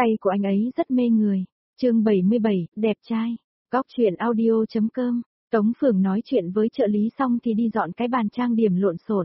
Tay của anh ấy rất mê người. Chương 77, đẹp trai. Góc truyện audio.com. Tống Phường nói chuyện với trợ lý xong thì đi dọn cái bàn trang điểm lộn xộn.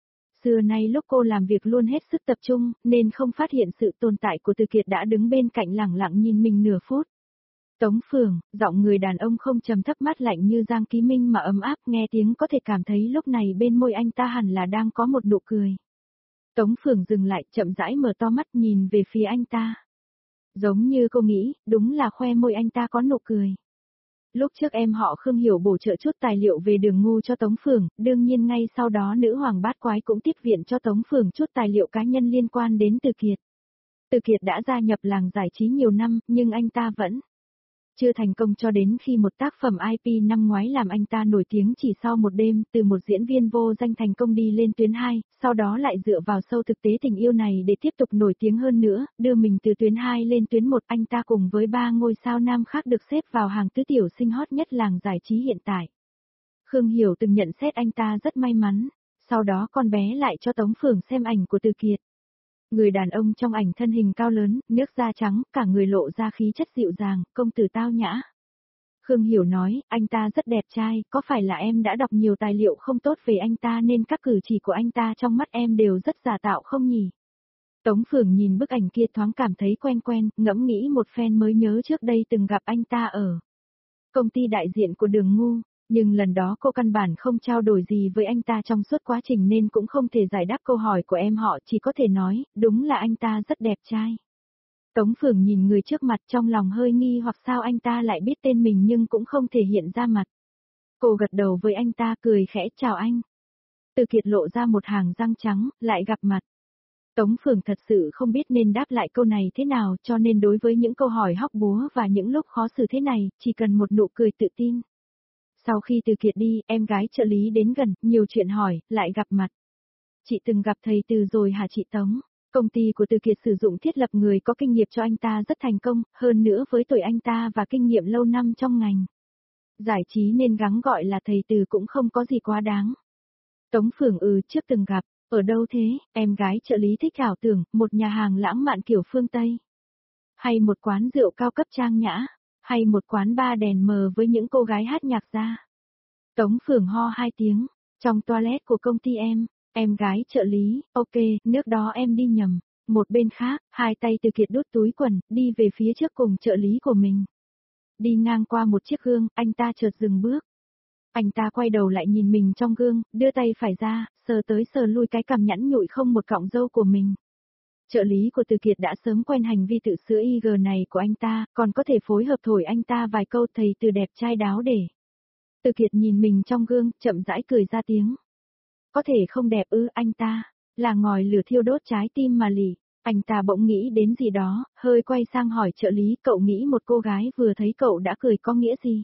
Xưa nay lúc cô làm việc luôn hết sức tập trung, nên không phát hiện sự tồn tại của Từ Kiệt đã đứng bên cạnh lẳng lặng nhìn mình nửa phút. Tống Phường, giọng người đàn ông không trầm thấp mát lạnh như Giang Ký Minh mà ấm áp, nghe tiếng có thể cảm thấy lúc này bên môi anh ta hẳn là đang có một nụ cười. Tống Phường dừng lại, chậm rãi mở to mắt nhìn về phía anh ta. Giống như cô nghĩ, đúng là khoe môi anh ta có nụ cười. Lúc trước em họ Khương Hiểu bổ trợ chút tài liệu về Đường Ngu cho Tống Phường, đương nhiên ngay sau đó nữ hoàng bát quái cũng tiếp viện cho Tống Phường chút tài liệu cá nhân liên quan đến Từ Kiệt. Từ Kiệt đã gia nhập làng giải trí nhiều năm, nhưng anh ta vẫn chưa thành công cho đến khi một tác phẩm IP năm ngoái làm anh ta nổi tiếng chỉ sau một đêm, từ một diễn viên vô danh thành công đi lên tuyến 2, sau đó lại dựa vào show thực tế tình yêu này để tiếp tục nổi tiếng hơn nữa, đưa mình từ tuyến 2 lên tuyến 1. Anh ta cùng với 3 ngôi sao nam khác được xếp vào hàng tứ tiểu sinh hot nhất làng giải trí hiện tại. Khương Hiểu từng nhận xét anh ta rất may mắn, sau đó con bé lại cho Tống Phường xem ảnh của Từ Kiệt. Người đàn ông trong ảnh thân hình cao lớn, nước da trắng, cả người lộ ra khí chất dịu dàng, công tử tao nhã. Khương Hiểu nói, anh ta rất đẹp trai, có phải là em đã đọc nhiều tài liệu không tốt về anh ta nên các cử chỉ của anh ta trong mắt em đều rất giả tạo không nhỉ? Tống Phường nhìn bức ảnh kia thoáng cảm thấy quen quen, ngẫm nghĩ một phen mới nhớ trước đây từng gặp anh ta ở công ty đại diện của Đường Ngu. Nhưng lần đó cô căn bản không trao đổi gì với anh ta trong suốt quá trình nên cũng không thể giải đáp câu hỏi của em họ, chỉ có thể nói, đúng là anh ta rất đẹp trai. Tống Phường nhìn người trước mặt trong lòng hơi nghi hoặc sao anh ta lại biết tên mình nhưng cũng không thể hiện ra mặt. Cô gật đầu với anh ta cười khẽ chào anh. Từ Kiệt lộ ra một hàng răng trắng, lại gặp mặt. Tống Phường thật sự không biết nên đáp lại câu này thế nào cho nên đối với những câu hỏi hóc búa và những lúc khó xử thế này, chỉ cần một nụ cười tự tin. Sau khi Từ Kiệt đi, em gái trợ lý đến gần, nhiều chuyện hỏi, lại gặp mặt. Chị từng gặp thầy Từ rồi hả chị Tống? Công ty của Từ Kiệt sử dụng thiết lập người có kinh nghiệm cho anh ta rất thành công, hơn nữa với tuổi anh ta và kinh nghiệm lâu năm trong ngành giải trí nên gắng gọi là thầy Từ cũng không có gì quá đáng. Tống Phường trước từng gặp, ở đâu thế? Em gái trợ lý thích ảo tưởng, một nhà hàng lãng mạn kiểu phương Tây. Hay một quán rượu cao cấp trang nhã. Hay một quán bar đèn mờ với những cô gái hát nhạc ra. Tống Phường ho 2 tiếng, trong toilet của công ty em gái trợ lý, ok, nước đó em đi nhầm. Một bên khác, hai tay Từ Kiệt đút túi quần, đi về phía trước cùng trợ lý của mình. Đi ngang qua một chiếc gương, anh ta chợt dừng bước. Anh ta quay đầu lại nhìn mình trong gương, đưa tay phải ra, sờ tới sờ lui cái cằm nhẵn nhụi không một cọng râu của mình. Trợ lý của Từ Kiệt đã sớm quen hành vi tự sữa IG này của anh ta, còn có thể phối hợp thổi anh ta vài câu thầy Từ đẹp trai đáo để. Từ Kiệt nhìn mình trong gương, chậm rãi cười ra tiếng. Có thể không đẹp anh ta, là ngòi lửa thiêu đốt trái tim mà lì. Anh ta bỗng nghĩ đến gì đó, hơi quay sang hỏi trợ lý, cậu nghĩ một cô gái vừa thấy cậu đã cười có nghĩa gì?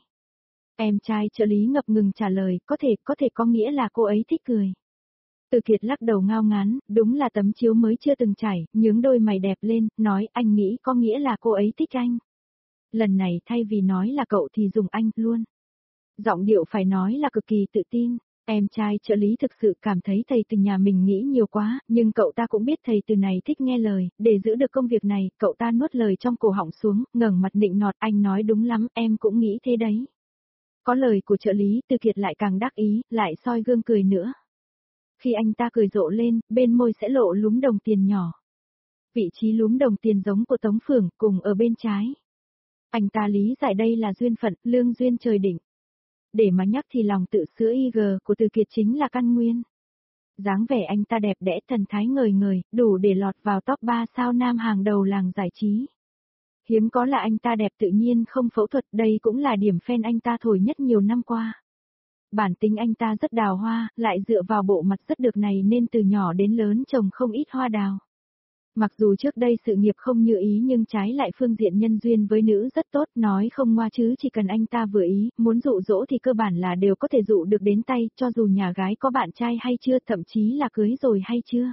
Em trai trợ lý ngập ngừng trả lời, có thể có nghĩa là cô ấy thích cười. Từ Kiệt lắc đầu ngao ngán, đúng là tấm chiếu mới chưa từng trải, nhướng đôi mày đẹp lên, nói anh nghĩ có nghĩa là cô ấy thích anh. Lần này thay vì nói là cậu thì dùng anh luôn. Giọng điệu phải nói là cực kỳ tự tin. Em trai trợ lý thực sự cảm thấy thầy Từ nhà mình nghĩ nhiều quá, nhưng cậu ta cũng biết thầy Từ này thích nghe lời, để giữ được công việc này, cậu ta nuốt lời trong cổ họng xuống, ngẩng mặt nịnh nọt, anh nói đúng lắm, em cũng nghĩ thế đấy. Có lời của trợ lý, Từ Kiệt lại càng đắc ý, lại soi gương cười nữa. Khi anh ta cười rộ lên, bên môi sẽ lộ lúm đồng tiền nhỏ. Vị trí lúm đồng tiền giống của Tống Phường, cùng ở bên trái. Anh ta lý giải đây là duyên phận, lương duyên trời đỉnh. Để mà nhắc thì lòng tự sữa IG của Từ Kiệt chính là căn nguyên. Dáng vẻ anh ta đẹp đẽ thần thái ngời ngời, đủ để lọt vào top 3 sao nam hàng đầu làng giải trí. Hiếm có là anh ta đẹp tự nhiên không phẫu thuật, đây cũng là điểm fan anh ta thổi nhất nhiều năm qua. Bản tính anh ta rất đào hoa, lại dựa vào bộ mặt rất được này nên từ nhỏ đến lớn trồng không ít hoa đào. Mặc dù trước đây sự nghiệp không như ý nhưng trái lại phương diện nhân duyên với nữ rất tốt, nói không ngoa chứ chỉ cần anh ta vừa ý, muốn dụ dỗ thì cơ bản là đều có thể dụ được đến tay, cho dù nhà gái có bạn trai hay chưa, thậm chí là cưới rồi hay chưa.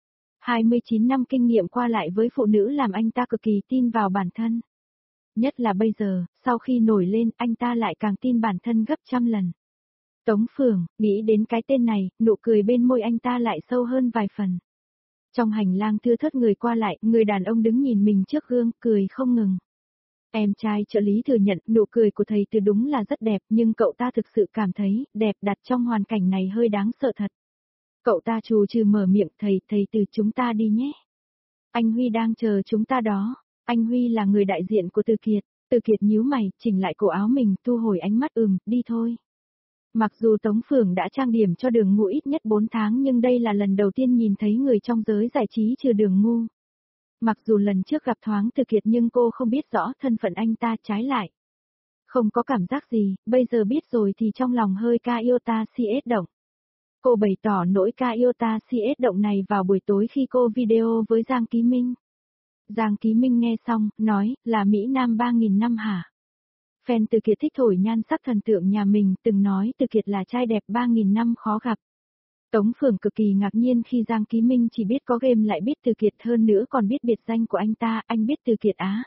29 năm kinh nghiệm qua lại với phụ nữ làm anh ta cực kỳ tin vào bản thân. Nhất là bây giờ, sau khi nổi lên, anh ta lại càng tin bản thân gấp trăm lần. Tống Phường, nghĩ đến cái tên này, nụ cười bên môi anh ta lại sâu hơn vài phần. Trong hành lang thưa thớt người qua lại, người đàn ông đứng nhìn mình trước gương, cười không ngừng. Em trai trợ lý thừa nhận nụ cười của thầy Từ đúng là rất đẹp, nhưng cậu ta thực sự cảm thấy đẹp đặt trong hoàn cảnh này hơi đáng sợ thật. Cậu ta trù trừ mở miệng, thầy Từ chúng ta đi nhé. Anh Huy đang chờ chúng ta đó. Anh Huy là người đại diện của Từ Kiệt. Từ Kiệt nhíu mày, chỉnh lại cổ áo mình, thu hồi ánh mắt đi thôi. Mặc dù Tống Phường đã trang điểm cho Đường Ngu ít nhất 4 tháng nhưng đây là lần đầu tiên nhìn thấy người trong giới giải trí trừ Đường Ngu. Mặc dù lần trước gặp thoáng Từ Kiệt nhưng cô không biết rõ thân phận anh ta, trái lại. Không có cảm giác gì, bây giờ biết rồi thì trong lòng hơi ca yêu ta CS động. Cô bày tỏ nỗi ca yêu ta CS động này vào buổi tối khi cô video với Giang Ký Minh. Giang Ký Minh nghe xong, nói, là Mỹ Nam 3.000 năm hả? Fan Từ Kiệt thích thổi nhan sắc thần tượng nhà mình, từng nói Từ Kiệt là trai đẹp 3.000 năm khó gặp. Tống Phường cực kỳ ngạc nhiên khi Giang Ký Minh chỉ biết có game lại biết Từ Kiệt, hơn nữa còn biết biệt danh của anh ta, anh biết Từ Kiệt á.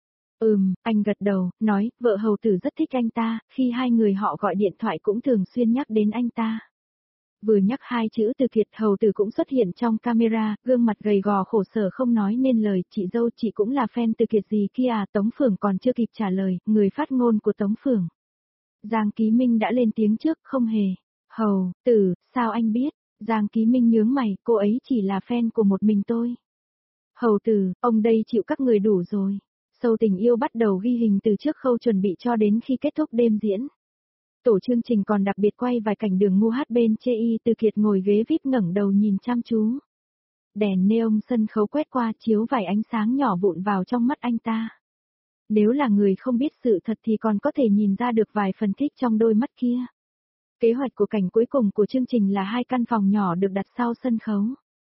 Anh gật đầu, nói, vợ hầu tử rất thích anh ta, khi hai người họ gọi điện thoại cũng thường xuyên nhắc đến anh ta. Vừa nhắc hai chữ Từ Kiệt, hầu tử cũng xuất hiện trong camera, gương mặt gầy gò khổ sở không nói nên lời, chị dâu chị cũng là fan Từ Kiệt gì kia à? Tống Phường còn chưa kịp trả lời, người phát ngôn của Tống Phường, Giang Ký Minh đã lên tiếng trước, không hề. Hầu tử, sao anh biết? Giang Ký Minh nhướng mày, cô ấy chỉ là fan của một mình tôi. Hầu tử, ông đây chịu các người đủ rồi. Show tình yêu bắt đầu ghi hình từ trước khâu chuẩn bị cho đến khi kết thúc đêm diễn. Tổ chương trình còn đặc biệt quay vài cảnh Đường Ngu hát bên chê y, Từ Kiệt ngồi ghế VIP ngẩng đầu nhìn chăm chú. Đèn neon sân khấu quét qua chiếu vài ánh sáng nhỏ vụn vào trong mắt anh ta. Nếu là người không biết sự thật thì còn có thể nhìn ra được vài phần thích trong đôi mắt kia. Kế hoạch của cảnh cuối cùng của chương trình là 2 căn phòng nhỏ được đặt sau sân khấu.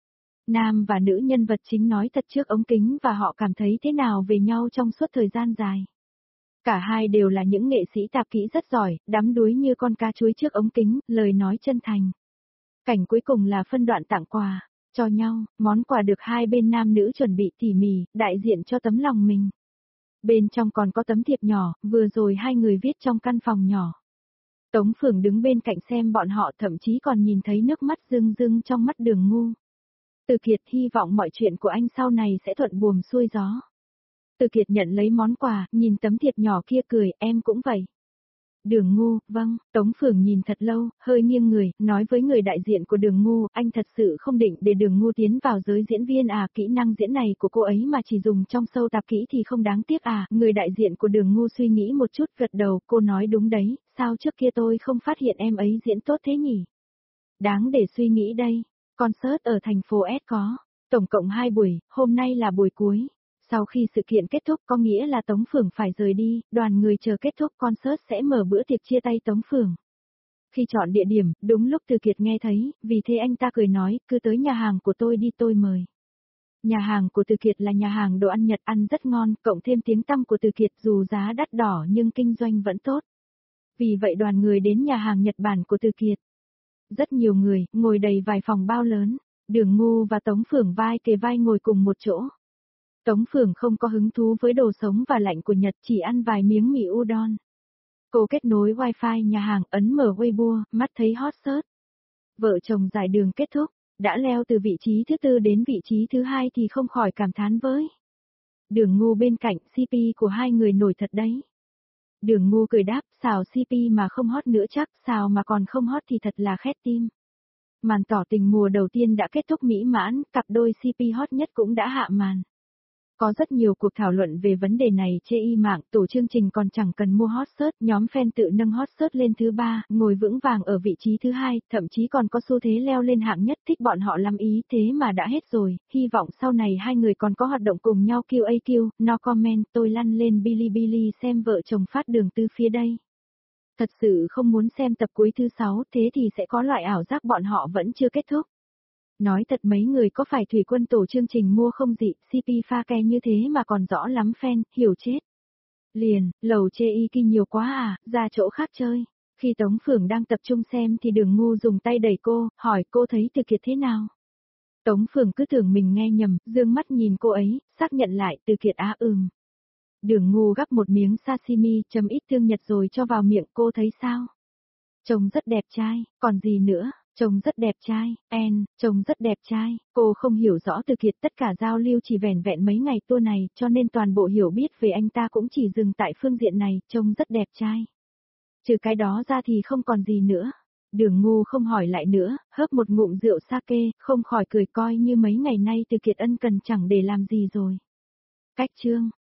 Nam và nữ nhân vật chính nói thật trước ống kính và họ cảm thấy thế nào về nhau trong suốt thời gian dài. Cả hai đều là những nghệ sĩ tạp kỹ rất giỏi, đắm đuối như con cá chuối trước ống kính, lời nói chân thành. Cảnh cuối cùng là phân đoạn tặng quà, cho nhau, món quà được hai bên nam nữ chuẩn bị tỉ mỉ, đại diện cho tấm lòng mình. Bên trong còn có tấm thiệp nhỏ, vừa rồi hai người viết trong căn phòng nhỏ. Tống Phường đứng bên cạnh xem bọn họ, thậm chí còn nhìn thấy nước mắt rưng rưng trong mắt Đường Ngu. Từ Kiệt hy vọng mọi chuyện của anh sau này sẽ thuận buồm xuôi gió. Từ Kiệt nhận lấy món quà, nhìn tấm thiệp nhỏ kia cười, em cũng vậy. Đường Ngu, vâng, Tống Phường nhìn thật lâu, hơi nghiêng người, nói với người đại diện của Đường Ngu, anh thật sự không định để Đường Ngu tiến vào giới diễn viên à, kỹ năng diễn này của cô ấy mà chỉ dùng trong show tạp kỹ thì không đáng tiếc à, người đại diện của Đường Ngu suy nghĩ một chút gật đầu, cô nói đúng đấy, sao trước kia tôi không phát hiện em ấy diễn tốt thế nhỉ? Đáng để suy nghĩ đây, concert ở thành phố S có, tổng cộng 2 buổi, hôm nay là buổi cuối. Sau khi sự kiện kết thúc có nghĩa là Tống Phường phải rời đi, đoàn người chờ kết thúc concert sẽ mở bữa tiệc chia tay Tống Phường. Khi chọn địa điểm, đúng lúc Từ Kiệt nghe thấy, vì thế anh ta cười nói, cứ tới nhà hàng của tôi đi tôi mời. Nhà hàng của Từ Kiệt là nhà hàng đồ ăn Nhật, ăn rất ngon, cộng thêm tiếng tăm của Từ Kiệt dù giá đắt đỏ nhưng kinh doanh vẫn tốt. Vì vậy đoàn người đến nhà hàng Nhật Bản của Từ Kiệt. Rất nhiều người, ngồi đầy vài phòng bao lớn, Đường Ngu và Tống Phường vai kề vai ngồi cùng một chỗ. Tống Phường không có hứng thú với đồ sống và lạnh của Nhật, chỉ ăn vài miếng mì udon. Cô kết nối wifi nhà hàng, ấn mở Weibo, mắt thấy hot search. Vợ chồng giải đường kết thúc, đã leo từ vị trí thứ 4 đến vị trí thứ 2 thì không khỏi cảm thán với. Đường Ngu bên cạnh, CP của hai người nổi thật đấy. Đường Ngu cười đáp, xào CP mà không hot nữa chắc, xào mà còn không hot thì thật là khét tim. Màn tỏ tình mùa đầu tiên đã kết thúc mỹ mãn, cặp đôi CP hot nhất cũng đã hạ màn. Có rất nhiều cuộc thảo luận về vấn đề này chê y mạng, tổ chương trình còn chẳng cần mua hot search, nhóm fan tự nâng hot search lên thứ 3, ngồi vững vàng ở vị trí thứ 2, thậm chí còn có xu thế leo lên hạng nhất, thích bọn họ lắm ý, thế mà đã hết rồi, hy vọng sau này hai người còn có hoạt động cùng nhau QAQ, no comment, tôi lăn lên Bilibili xem vợ chồng phát đường từ phía đây. Thật sự không muốn xem tập cuối thứ 6, thế thì sẽ có loại ảo giác bọn họ vẫn chưa kết thúc. Nói thật mấy người có phải thủy quân tổ chương trình mua không dị, CP pha ke như thế mà còn rõ lắm fan, hiểu chết. Liền, lầu chê y kinh nhiều quá à, ra chỗ khác chơi. Khi Tống Phường đang tập trung xem thì Đường Ngu dùng tay đẩy cô, hỏi cô thấy Từ Kiệt thế nào. Tống Phường cứ tưởng mình nghe nhầm, dương mắt nhìn cô ấy, xác nhận lại Từ Kiệt á Đường Ngu gắp một miếng sashimi, chấm ít tương Nhật rồi cho vào miệng, cô thấy sao? Trông rất đẹp trai, còn gì nữa, Trông rất đẹp trai, trông rất đẹp trai, cô không hiểu rõ Từ Kiệt, tất cả giao lưu chỉ vẻn vẹn mấy ngày tour này, cho nên toàn bộ hiểu biết về anh ta cũng chỉ dừng tại phương diện này, trông rất đẹp trai. Trừ cái đó ra thì không còn gì nữa. Đường Ngu không hỏi lại nữa, hớp một ngụm rượu sake, không khỏi cười coi như mấy ngày nay Từ Kiệt ân cần chẳng để làm gì rồi. Cách chương